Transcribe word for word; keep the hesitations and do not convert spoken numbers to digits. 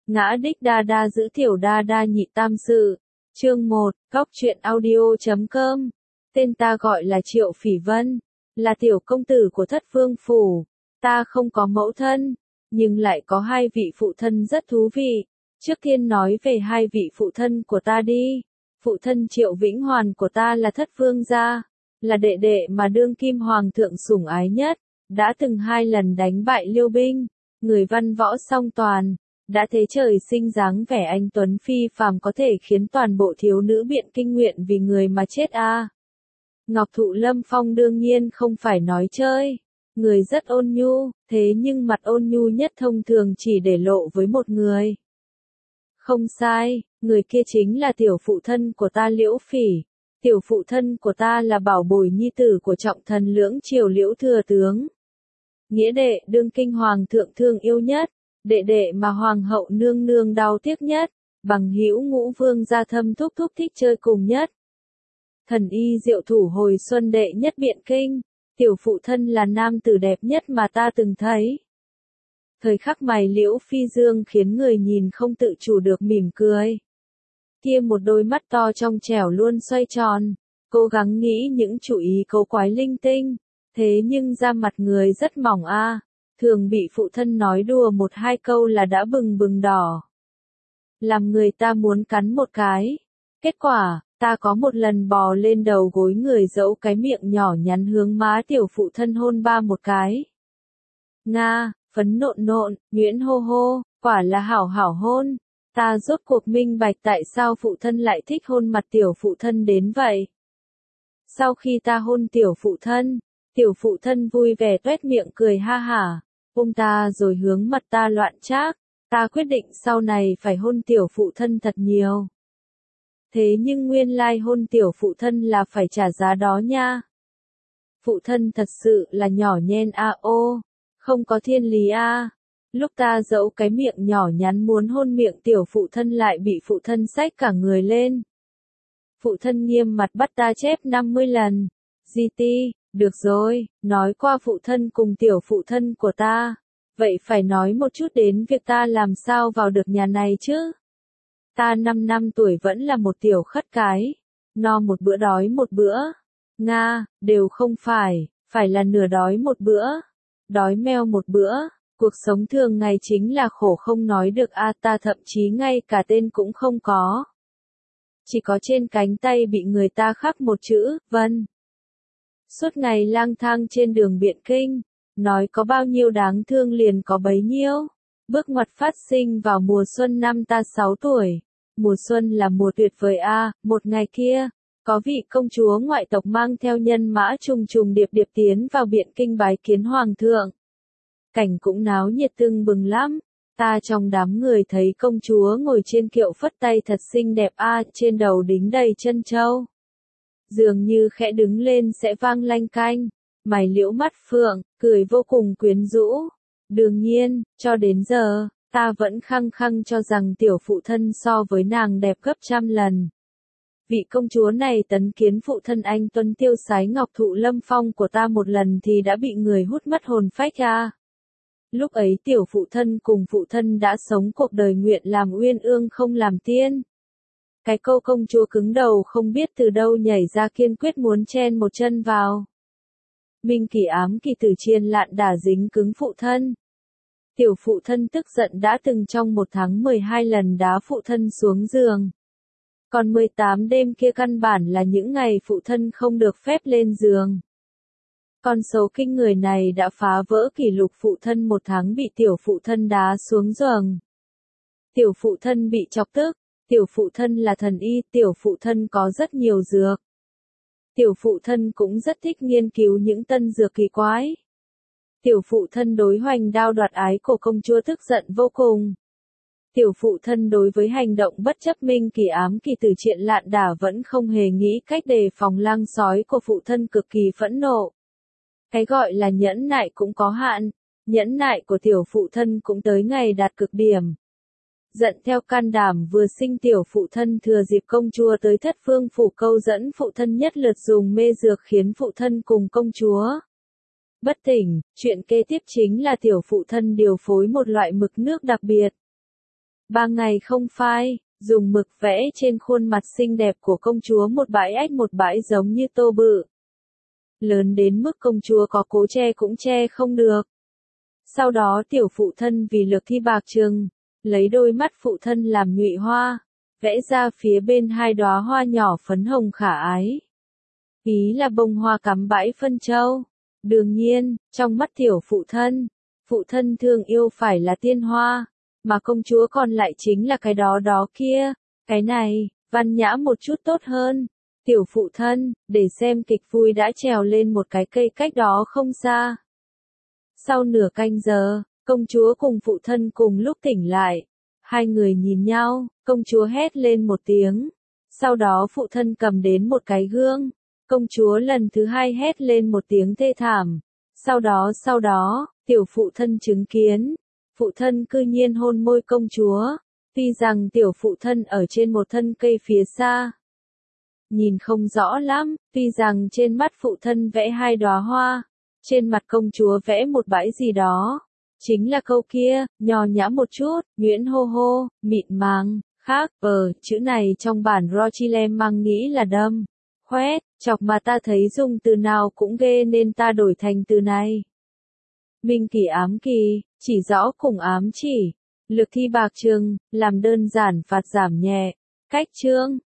Ngã đích đa đa giữ tiểu đa đa nhị tam sự. Chương một, Góc truyện audio chấm com. Tên ta gọi là Triệu Phỉ Vân, là tiểu công tử của Thất Vương Phủ. Ta không có mẫu thân, nhưng lại có hai vị phụ thân rất thú vị. Trước tiên nói về hai vị phụ thân của ta đi. Phụ thân Triệu Vĩnh Hoàn của ta là Thất Vương gia, là đệ đệ mà đương kim hoàng thượng sủng ái nhất, đã từng hai lần đánh bại Liêu binh, người văn võ song toàn, đã thế trời sinh dáng vẻ anh tuấn phi phàm có thể khiến toàn bộ thiếu nữ Biện Kinh nguyện vì người mà chết a. À. Ngọc Thụ Lâm Phong đương nhiên không phải nói chơi, người rất ôn nhu, thế nhưng mặt ôn nhu nhất thông thường chỉ để lộ với một người. Không sai, người kia chính là tiểu phụ thân của ta Liễu Phỉ. Tiểu phụ thân của ta là bảo bối nhi tử của trọng thần lưỡng triều Liễu thừa tướng. Nghĩa đệ đương kinh hoàng thượng thương yêu nhất, đệ đệ mà hoàng hậu nương nương đau tiếc nhất, bằng hữu ngũ vương gia thâm thúc thúc thích chơi cùng nhất. Thần y diệu thủ hồi xuân đệ nhất Biện Kinh, tiểu phụ thân là nam tử đẹp nhất mà ta từng thấy. Thời khắc mày Liễu Phi Dương khiến người nhìn không tự chủ được mỉm cười. Kia một đôi mắt to trong trẻo luôn xoay tròn, cố gắng nghĩ những chủ ý câu quái linh tinh, thế nhưng da mặt người rất mỏng a, à, thường bị phụ thân nói đùa một hai câu là đã bừng bừng đỏ. Làm người ta muốn cắn một cái. Kết quả, ta có một lần bò lên đầu gối người dẫu cái miệng nhỏ nhắn hướng má tiểu phụ thân hôn ba một cái. Nga, phấn nộn nộn, nhuyễn hô hô, quả là hảo hảo hôn. Ta rốt cuộc minh bạch tại sao phụ thân lại thích hôn mặt tiểu phụ thân đến vậy. Sau khi ta hôn tiểu phụ thân, tiểu phụ thân vui vẻ tuét miệng cười ha hả, ôm ta rồi hướng mặt ta loạn trác. Ta quyết định sau này phải hôn tiểu phụ thân thật nhiều. Thế nhưng nguyên lai hôn tiểu phụ thân là phải trả giá đó nha. Phụ thân thật sự là nhỏ nhen a ô, không có thiên lý a. Lúc ta dẫu cái miệng nhỏ nhắn muốn hôn miệng tiểu phụ thân lại bị phụ thân xách cả người lên. Phụ thân nghiêm mặt bắt ta chép năm mươi lần. Di ti, được rồi, nói qua phụ thân cùng tiểu phụ thân của ta. Vậy phải nói một chút đến việc ta làm sao vào được nhà này chứ. Ta năm năm tuổi vẫn là một tiểu khất cái. No một bữa đói một bữa. Nga, đều không phải, phải là nửa đói một bữa. Đói meo một bữa. Cuộc sống thường ngày chính là khổ không nói được a, ta thậm chí ngay cả tên cũng không có. Chỉ có trên cánh tay bị người ta khắc một chữ, Vân. Suốt ngày lang thang trên đường Biện Kinh, nói có bao nhiêu đáng thương liền có bấy nhiêu. Bước ngoặt phát sinh vào mùa xuân năm ta sáu tuổi. Mùa xuân là mùa tuyệt vời a, à, một ngày kia, có vị công chúa ngoại tộc mang theo nhân mã trùng trùng điệp điệp tiến vào Biện Kinh bái kiến hoàng thượng. Cảnh cũng náo nhiệt tưng bừng lắm, ta trong đám người thấy công chúa ngồi trên kiệu phất tay thật xinh đẹp a, à, trên đầu đính đầy chân châu. Dường như khẽ đứng lên sẽ vang lanh canh, mày liễu mắt phượng, cười vô cùng quyến rũ. Đương nhiên, cho đến giờ, ta vẫn khăng khăng cho rằng tiểu phụ thân so với nàng đẹp gấp trăm lần. Vị công chúa này tấn kiến phụ thân anh tuấn tiêu sái Ngọc Thụ Lâm Phong của ta một lần thì đã bị người hút mất hồn phách a. Lúc ấy tiểu phụ thân cùng phụ thân đã sống cuộc đời nguyện làm uyên ương không làm tiên. Cái câu công chúa cứng đầu không biết từ đâu nhảy ra kiên quyết muốn chen một chân vào. Minh Kỳ ám kỳ tử chiên lạn đả dính cứng phụ thân. Tiểu phụ thân tức giận đã từng trong một tháng mười hai lần đá phụ thân xuống giường. Còn mười tám đêm kia căn bản là những ngày phụ thân không được phép lên giường. Con số kinh người này đã phá vỡ kỷ lục phụ thân một tháng bị tiểu phụ thân đá xuống giường. Tiểu phụ thân bị chọc tức, tiểu phụ thân là thần y, tiểu phụ thân có rất nhiều dược. Tiểu phụ thân cũng rất thích nghiên cứu những tân dược kỳ quái. Tiểu phụ thân đối hoành đao đoạt ái của công chúa tức giận vô cùng. Tiểu phụ thân đối với hành động bất chấp Minh Kỳ ám kỳ tử triện lạn đả vẫn không hề nghĩ cách đề phòng lang sói của phụ thân cực kỳ phẫn nộ. Cái gọi là nhẫn nại cũng có hạn, nhẫn nại của tiểu phụ thân cũng tới ngày đạt cực điểm. Giận theo can đảm vừa sinh tiểu phụ thân thừa dịp công chúa tới Thất Vương Phủ câu dẫn phụ thân nhất lượt dùng mê dược khiến phụ thân cùng công chúa bất tỉnh. Chuyện kế tiếp chính là tiểu phụ thân điều phối một loại mực nước đặc biệt. Ba ngày không phai, dùng mực vẽ trên khuôn mặt xinh đẹp của công chúa một bãi ếch một bãi giống như tô bự. Lớn đến mức công chúa có cố che cũng che không được. Sau đó tiểu phụ thân vì lược thi bạc trừng, lấy đôi mắt phụ thân làm nhụy hoa, vẽ ra phía bên hai đóa hoa nhỏ phấn hồng khả ái. Ý là bông hoa cắm bãi phân châu. Đương nhiên, trong mắt tiểu phụ thân, phụ thân thương yêu phải là tiên hoa, mà công chúa còn lại chính là cái đó đó kia, cái này, văn nhã một chút tốt hơn. Tiểu phụ thân, để xem kịch vui đã trèo lên một cái cây cách đó không xa. Sau nửa canh giờ, công chúa cùng phụ thân cùng lúc tỉnh lại. Hai người nhìn nhau, công chúa hét lên một tiếng. Sau đó phụ thân cầm đến một cái gương. Công chúa lần thứ hai hét lên một tiếng thê thảm. Sau đó sau đó, tiểu phụ thân chứng kiến. Phụ thân cư nhiên hôn môi công chúa. Tuy rằng tiểu phụ thân ở trên một thân cây phía xa. Nhìn không rõ lắm, tuy rằng trên mắt phụ thân vẽ hai đóa hoa. Trên mặt công chúa vẽ một bãi gì đó. Chính là câu kia, nho nhã một chút, nhuyễn hô hô, mịn màng, khác, ờ, chữ này trong bản Rochile mang nghĩ là đâm, khoét, chọc mà ta thấy dùng từ nào cũng ghê nên ta đổi thành từ này. Minh kỳ ám kỳ, chỉ rõ cùng ám chỉ, lược thi bạc trừng, làm đơn giản phạt giảm nhẹ, cách chương.